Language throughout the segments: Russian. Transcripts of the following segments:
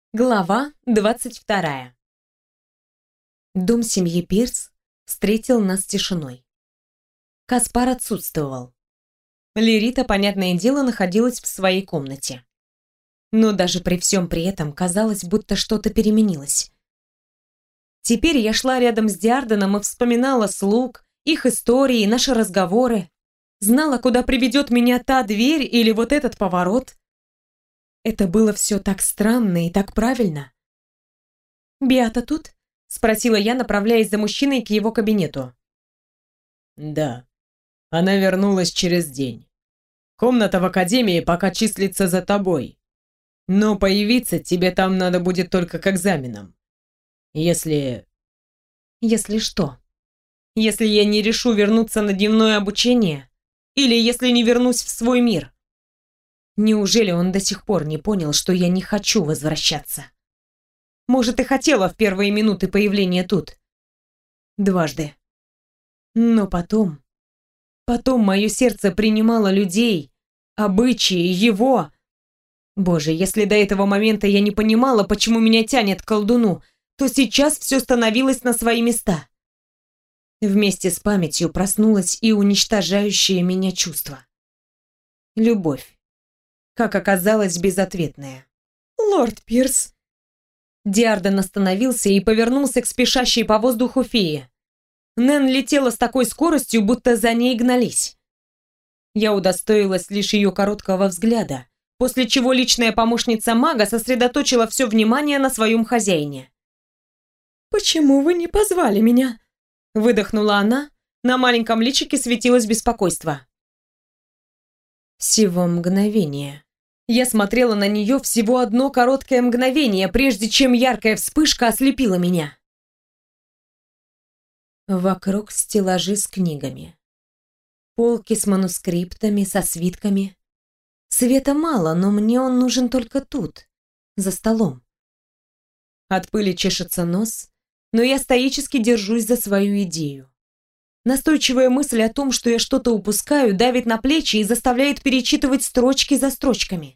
Глава 22. Дом семьи Пирс встретил нас тишиной. Каспар отсутствовал. Лерита, понятное дело, находилась в своей комнате. Но даже при всем при этом казалось, будто что-то переменилось. Теперь я шла рядом с Диарденом и вспоминала слуг, их истории, наши разговоры. Знала, куда приведет меня та дверь или вот этот поворот. Это было все так странно и так правильно. «Беата тут?» — спросила я, направляясь за мужчиной к его кабинету. Да, она вернулась через день. Комната в академии пока числится за тобой. Но появиться тебе там надо будет только к экзаменам. Если... Если что? Если я не решу вернуться на дневное обучение? Или если не вернусь в свой мир? Неужели он до сих пор не понял, что я не хочу возвращаться? Может, и хотела в первые минуты появления тут. Дважды. Но потом мое сердце принимало людей, обычаи, его. Боже, если до этого момента я не понимала, почему меня тянет к колдуну, то сейчас все становилось на свои места. Вместе с памятью проснулось и уничтожающее меня чувство. Любовь. Как оказалось, безответная. «Лорд Пирс!» Диарден остановился и повернулся к спешащей по воздуху фее. Нэн летела с такой скоростью, будто за ней гнались. Я удостоилась лишь ее короткого взгляда, после чего личная помощница мага сосредоточила все внимание на своем хозяине. «Почему вы не позвали меня?» Выдохнула она, на маленьком личике светилось беспокойство. Всего мгновение. Я смотрела на нее всего одно короткое мгновение, прежде чем яркая вспышка ослепила меня. Вокруг стеллажи с книгами. Полки с манускриптами, со свитками. Света мало, но мне он нужен только тут, за столом. От пыли чешется нос, но я стоически держусь за свою идею. Настойчивая мысль о том, что я что-то упускаю, давит на плечи и заставляет перечитывать строчки за строчками.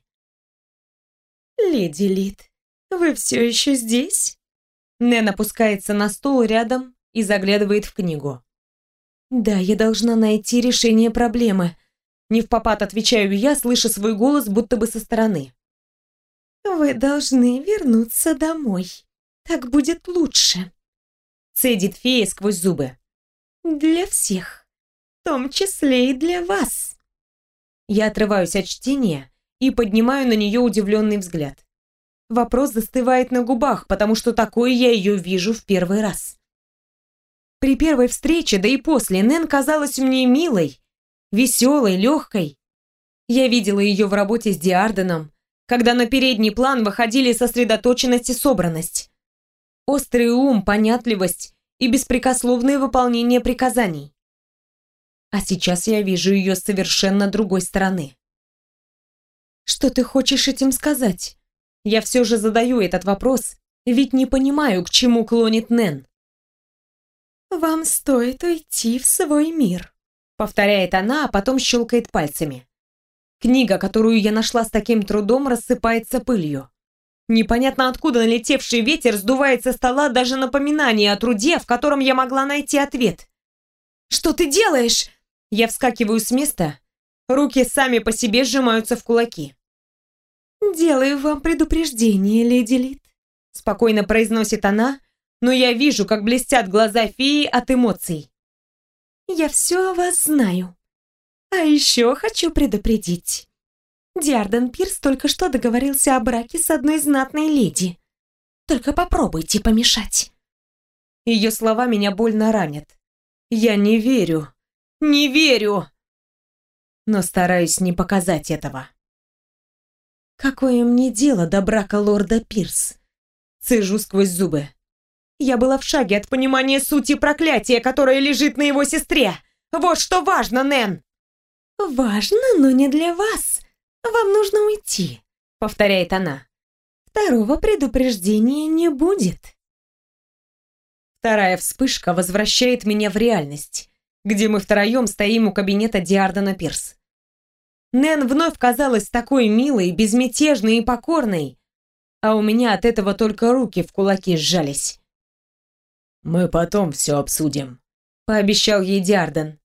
«Леди Лид, вы все еще здесь?» Нэн опускается на стул рядом и заглядывает в книгу. «Да, я должна найти решение проблемы». Невпопад отвечаю я, слыша свой голос будто бы со стороны. «Вы должны вернуться домой. Так будет лучше», — цедит фея сквозь зубы. «Для всех, в том числе и для вас». Я отрываюсь от чтения и поднимаю на нее удивленный взгляд. Вопрос застывает на губах, потому что такой я ее вижу в первый раз. При первой встрече, да и после, Нэн казалась мне милой, веселой, легкой. Я видела ее в работе с Диарденом, когда на передний план выходили сосредоточенность и собранность. Острый ум, понятливость и беспрекословное выполнение приказаний. А сейчас я вижу ее с совершенно другой стороны. «Что ты хочешь этим сказать?» Я все же задаю этот вопрос, ведь не понимаю, к чему клонит Нэн. «Вам стоит уйти в свой мир», — повторяет она, а потом щелкает пальцами. Книга, которую я нашла с таким трудом, рассыпается пылью. Непонятно откуда налетевший ветер сдувает со стола даже напоминание о труде, в котором я могла найти ответ. «Что ты делаешь?» Я вскакиваю с места, руки сами по себе сжимаются в кулаки. «Делаю вам предупреждение, леди Лид», — спокойно произносит она, но я вижу, как блестят глаза феи от эмоций. «Я все о вас знаю. А еще хочу предупредить. Диарден Пирс только что договорился о браке с одной знатной леди. Только попробуйте помешать». Ее слова меня больно ранят. Я не верю. Не верю! Но стараюсь не показать этого. Какое мне дело до брака лорда Пирс? Цежу сквозь зубы. Я была в шаге от понимания сути проклятия, которое лежит на его сестре. Вот что важно, Нэн. «Важно, но не для вас. Вам нужно уйти», — повторяет она. «Второго предупреждения не будет». Вторая вспышка возвращает меня в реальность, где мы втроем стоим у кабинета Диардена Пирс. Нэн вновь казалась такой милой, безмятежной и покорной, а у меня от этого только руки в кулаки сжались. «Мы потом все обсудим», — пообещал ей Диарден.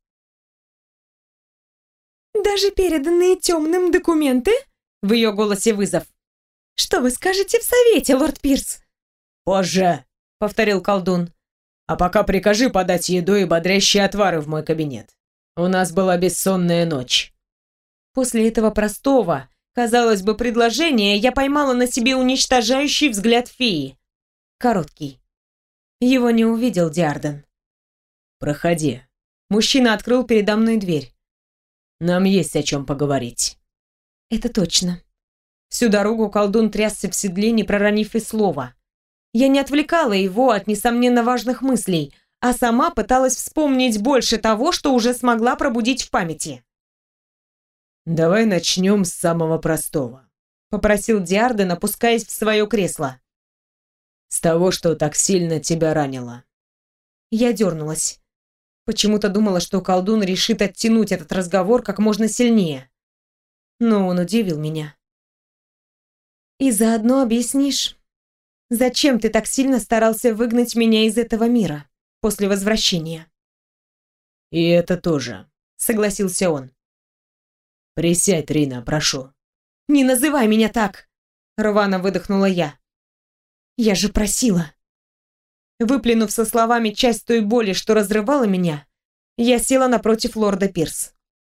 «Даже переданные темным документы?» — в ее голосе вызов. «Что вы скажете в совете, лорд Пирс?» «Позже», — повторил колдун. «А пока прикажи подать еду и бодрящие отвары в мой кабинет. У нас была бессонная ночь». После этого простого, казалось бы, предложения я поймала на себе уничтожающий взгляд феи. Короткий. Его не увидел Диарден. «Проходи». Мужчина открыл передо мной дверь. «Нам есть о чем поговорить». Это точно. Всю дорогу колдун трясся в седле, не проронив и слова. Я не отвлекала его от, несомненно, важных мыслей, а сама пыталась вспомнить больше того, что уже смогла пробудить в памяти. «Давай начнем с самого простого», — попросил Диарден, опускаясь в свое кресло. «С того, что так сильно тебя ранило». Я дернулась. Почему-то думала, что колдун решит оттянуть этот разговор как можно сильнее. Но он удивил меня. «И заодно объяснишь, зачем ты так сильно старался выгнать меня из этого мира после возвращения?» «И это тоже», — согласился он. «Присядь, Рина, прошу». «Не называй меня так!» — рвано выдохнула я. «Я же просила!» Выплюнув со словами часть той боли, что разрывала меня, я села напротив лорда Пирс.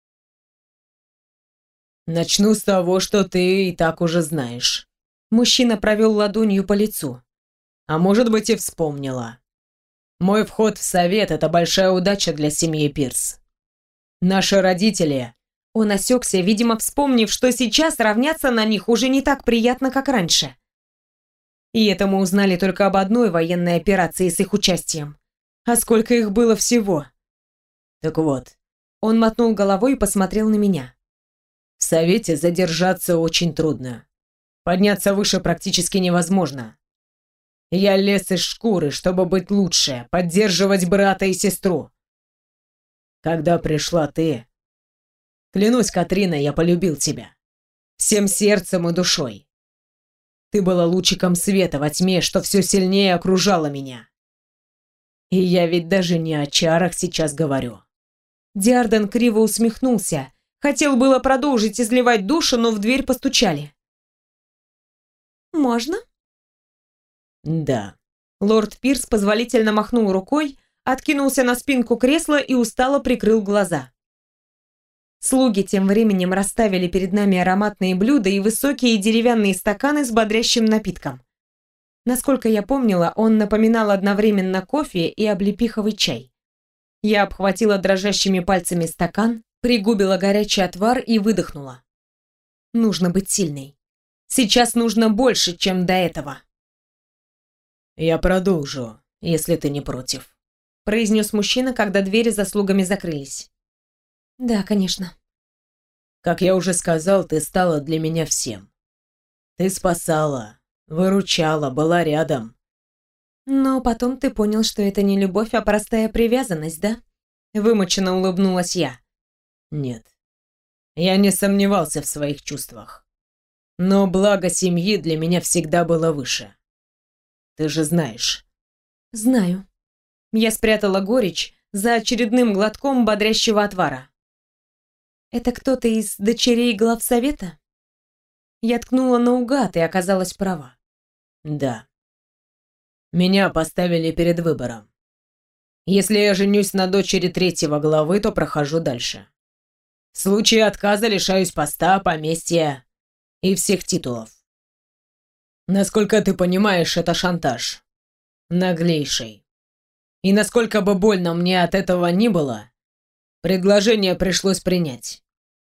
«Начну с того, что ты и так уже знаешь». Мужчина провел ладонью по лицу. «А может быть, и вспомнила. Мой вход в совет — это большая удача для семьи Пирс. Наши родители...» Он осекся, видимо, вспомнив, что сейчас равняться на них уже не так приятно, как раньше. И это мы узнали только об одной военной операции с их участием. А сколько их было всего? Так вот, он мотнул головой и посмотрел на меня. В совете задержаться очень трудно. Подняться выше практически невозможно. Я лез из шкуры, чтобы быть лучше, поддерживать брата и сестру. Когда пришла ты... Клянусь, Катрина, я полюбил тебя. Всем сердцем и душой. Ты была лучиком света во тьме, что все сильнее окружало меня. И я ведь даже не о чарах сейчас говорю». Диарден криво усмехнулся. Хотел было продолжить изливать душу, но в дверь постучали. «Можно?» «Да». Лорд Пирс позволительно махнул рукой, откинулся на спинку кресла и устало прикрыл глаза. Слуги тем временем расставили перед нами ароматные блюда и высокие деревянные стаканы с бодрящим напитком. Насколько я помнила, он напоминал одновременно кофе и облепиховый чай. Я обхватила дрожащими пальцами стакан, пригубила горячий отвар и выдохнула. Нужно быть сильной. Сейчас нужно больше, чем до этого. «Я продолжу, если ты не против», — произнес мужчина, когда двери за слугами закрылись. «Да, конечно». «Как я уже сказал, ты стала для меня всем. Ты спасала, выручала, была рядом». «Но потом ты понял, что это не любовь, а простая привязанность, да?» Вымученно улыбнулась я. «Нет, я не сомневался в своих чувствах. Но благо семьи для меня всегда было выше. Ты же знаешь». «Знаю». Я спрятала горечь за очередным глотком бодрящего отвара. «Это кто-то из дочерей главсовета?» Я ткнула наугад и оказалась права. «Да. Меня поставили перед выбором. Если я женюсь на дочери третьего главы, то прохожу дальше. В случае отказа лишаюсь поста, поместья и всех титулов. Насколько ты понимаешь, это шантаж. Наглейший. И насколько бы больно мне от этого ни было, предложение пришлось принять».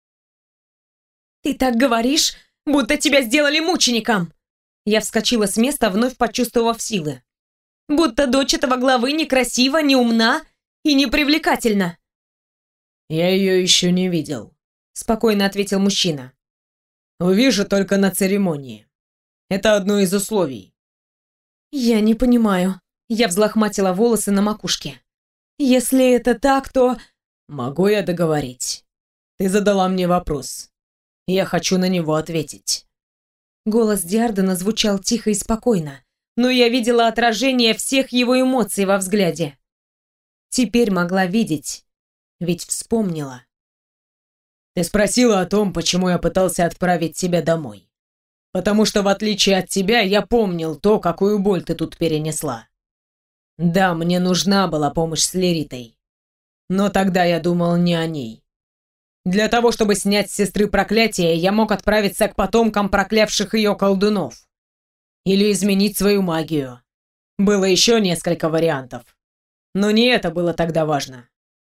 «Ты так говоришь, будто тебя сделали мучеником!» Я вскочила с места, вновь почувствовав силы. «Будто дочь этого главы некрасива, неумна и непривлекательна!» «Я ее еще не видел», — спокойно ответил мужчина. «Увижу только на церемонии. Это одно из условий». «Я не понимаю». Я взлохматила волосы на макушке. «Если это так, то...» «Могу я договорить? Ты задала мне вопрос. Я хочу на него ответить». Голос Диардена звучал тихо и спокойно, но я видела отражение всех его эмоций во взгляде. Теперь могла видеть, ведь вспомнила. Ты спросила о том, почему я пытался отправить тебя домой. Потому что, в отличие от тебя, я помнил то, какую боль ты тут перенесла. Да, мне нужна была помощь с Леритой. Но тогда я думал не о ней. Для того, чтобы снять с сестры проклятие, я мог отправиться к потомкам проклявших ее колдунов. Или изменить свою магию. Было еще несколько вариантов. Но не это было тогда важно.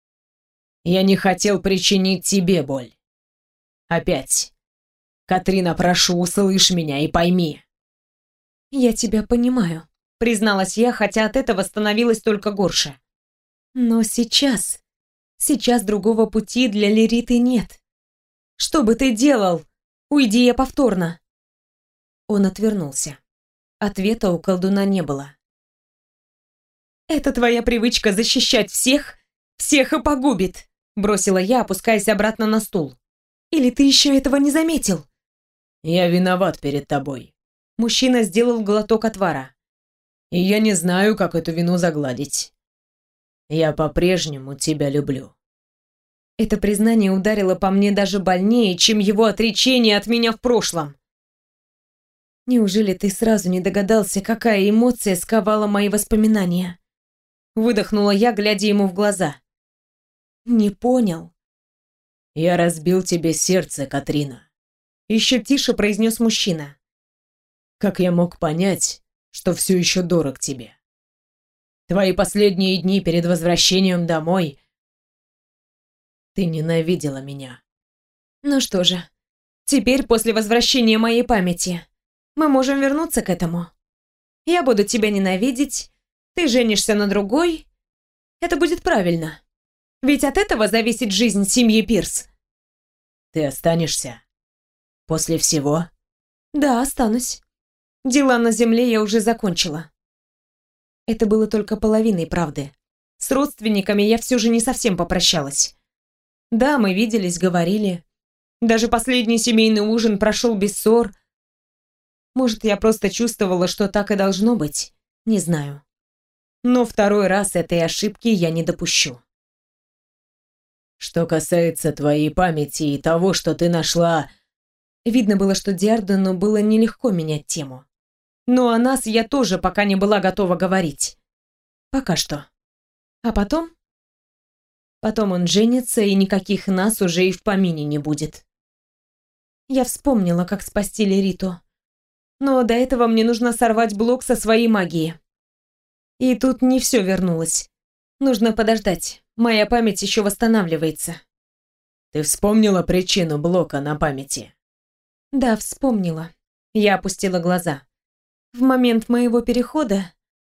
Я не хотел причинить тебе боль. Опять. Катрина, прошу, услышь меня и пойми. «Я тебя понимаю», — призналась я, хотя от этого становилось только горше. «Но сейчас другого пути для Лериты нет. Что бы ты делал? Уйди я повторно». Он отвернулся. Ответа у колдуна не было. «Это твоя привычка защищать всех и погубит», — бросила я, опускаясь обратно на стул. «Или ты еще этого не заметил?» Я виноват перед тобой. Мужчина сделал глоток отвара. И я не знаю, как эту вину загладить. Я по-прежнему тебя люблю. Это признание ударило по мне даже больнее, чем его отречение от меня в прошлом. Неужели ты сразу не догадался, какая эмоция сковала мои воспоминания? Выдохнула я, глядя ему в глаза. Не понял. Я разбил тебе сердце, Катрина. Еще тише произнес мужчина. Как я мог понять, что все еще дорог тебе? Твои последние дни перед возвращением домой ты ненавидела меня. Ну что же, теперь после возвращения моей памяти мы можем вернуться к этому. Я буду тебя ненавидеть, ты женишься на другой. Это будет правильно. Ведь от этого зависит жизнь семьи Пирс. Ты останешься? После всего? Да, останусь. Дела на земле я уже закончила. Это было только половиной правды. С родственниками я все же не совсем попрощалась. Да, мы виделись, говорили. Даже последний семейный ужин прошел без ссор. Может, я просто чувствовала, что так и должно быть. Не знаю. Но второй раз этой ошибки я не допущу. Что касается твоей памяти и того, что ты нашла... Видно было, что Диардену было нелегко менять тему. Но о нас я тоже пока не была готова говорить. Пока что. А потом? Потом он женится, и никаких нас уже и в помине не будет. Я вспомнила, как спасти Лериту. Но до этого мне нужно сорвать блок со своей магии. И тут не все вернулось. Нужно подождать. Моя память еще восстанавливается. Ты вспомнила причину блока на памяти? Да, вспомнила. Я опустила глаза. В момент моего перехода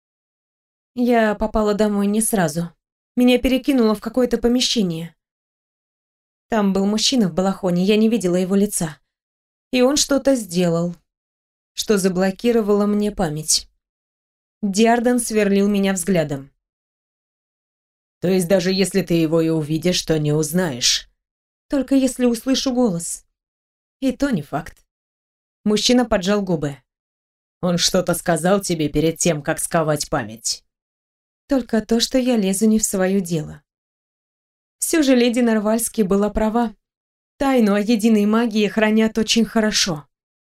я попала домой не сразу. Меня перекинуло в какое-то помещение. Там был мужчина в балахоне, я не видела его лица. И он что-то сделал, что заблокировало мне память. Диарден сверлил меня взглядом. То есть даже если ты его и увидишь, то не узнаешь? Только если услышу голос. И то не факт. Мужчина поджал губы. Он что-то сказал тебе перед тем, как сковать память? Только то, что я лезу не в свое дело. Все же леди Нарвальски была права. Тайну о единой магии хранят очень хорошо.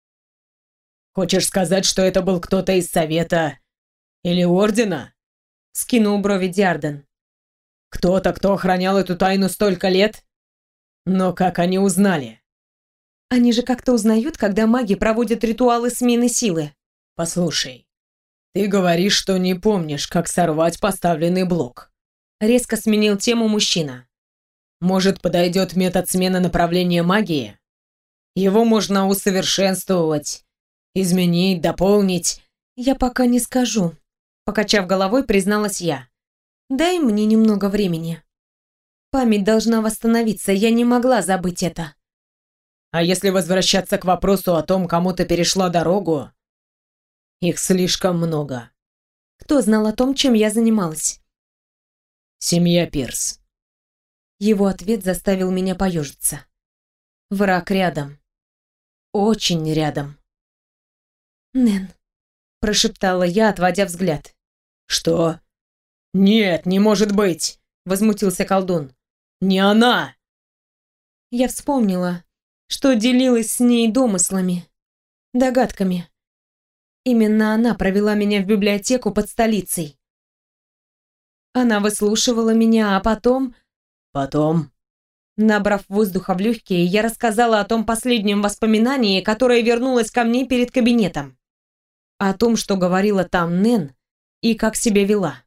Хочешь сказать, что это был кто-то из Совета или Ордена? Скинул брови Диарден. Кто-то, кто охранял эту тайну столько лет? Но как они узнали? Они же как-то узнают, когда маги проводят ритуалы смены силы. Послушай, ты говоришь, что не помнишь, как сорвать поставленный блок. Резко сменил тему мужчина. Может, подойдет метод смены направления магии? Его можно усовершенствовать, изменить, дополнить. Я пока не скажу. Покачав головой, призналась я. Дай мне немного времени. Память должна восстановиться, я не могла забыть это. А если возвращаться к вопросу о том, кому ты перешла дорогу, их слишком много. Кто знал о том, чем я занималась? Семья Пирс. Его ответ заставил меня поежиться. Враг рядом. Очень рядом. «Нэн», — прошептала я, отводя взгляд. «Что?» «Нет, не может быть!» — возмутился колдун. «Не она!» Я вспомнила, что делилась с ней домыслами, догадками. Именно она провела меня в библиотеку под столицей. Она выслушивала меня, а потом... Потом? Набрав воздуха в легкие, я рассказала о том последнем воспоминании, которое вернулось ко мне перед кабинетом. О том, что говорила там Нэн и как себя вела.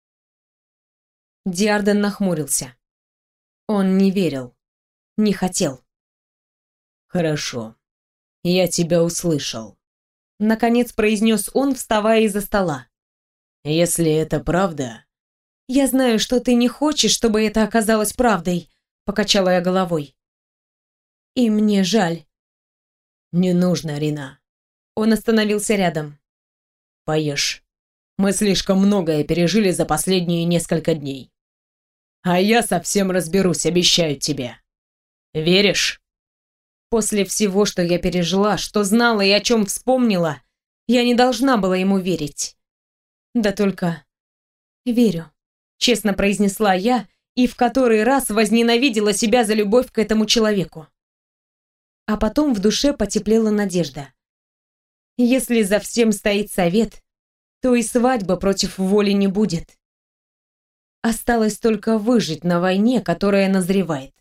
Диарден нахмурился. Он не верил, не хотел. «Хорошо, я тебя услышал», — наконец произнес он, вставая из-за стола. «Если это правда...» «Я знаю, что ты не хочешь, чтобы это оказалось правдой», — покачала я головой. «И мне жаль». «Не нужно, Рина». Он остановился рядом. «Поешь. Мы слишком многое пережили за последние несколько дней. А я совсем разберусь, обещаю тебе. Веришь?» После всего, что я пережила, что знала и о чем вспомнила, я не должна была ему верить. Да только верю, честно произнесла я и в который раз возненавидела себя за любовь к этому человеку. А потом в душе потеплела надежда. Если за всем стоит совет, то и свадьбы против воли не будет. Осталось только выжить на войне, которая назревает.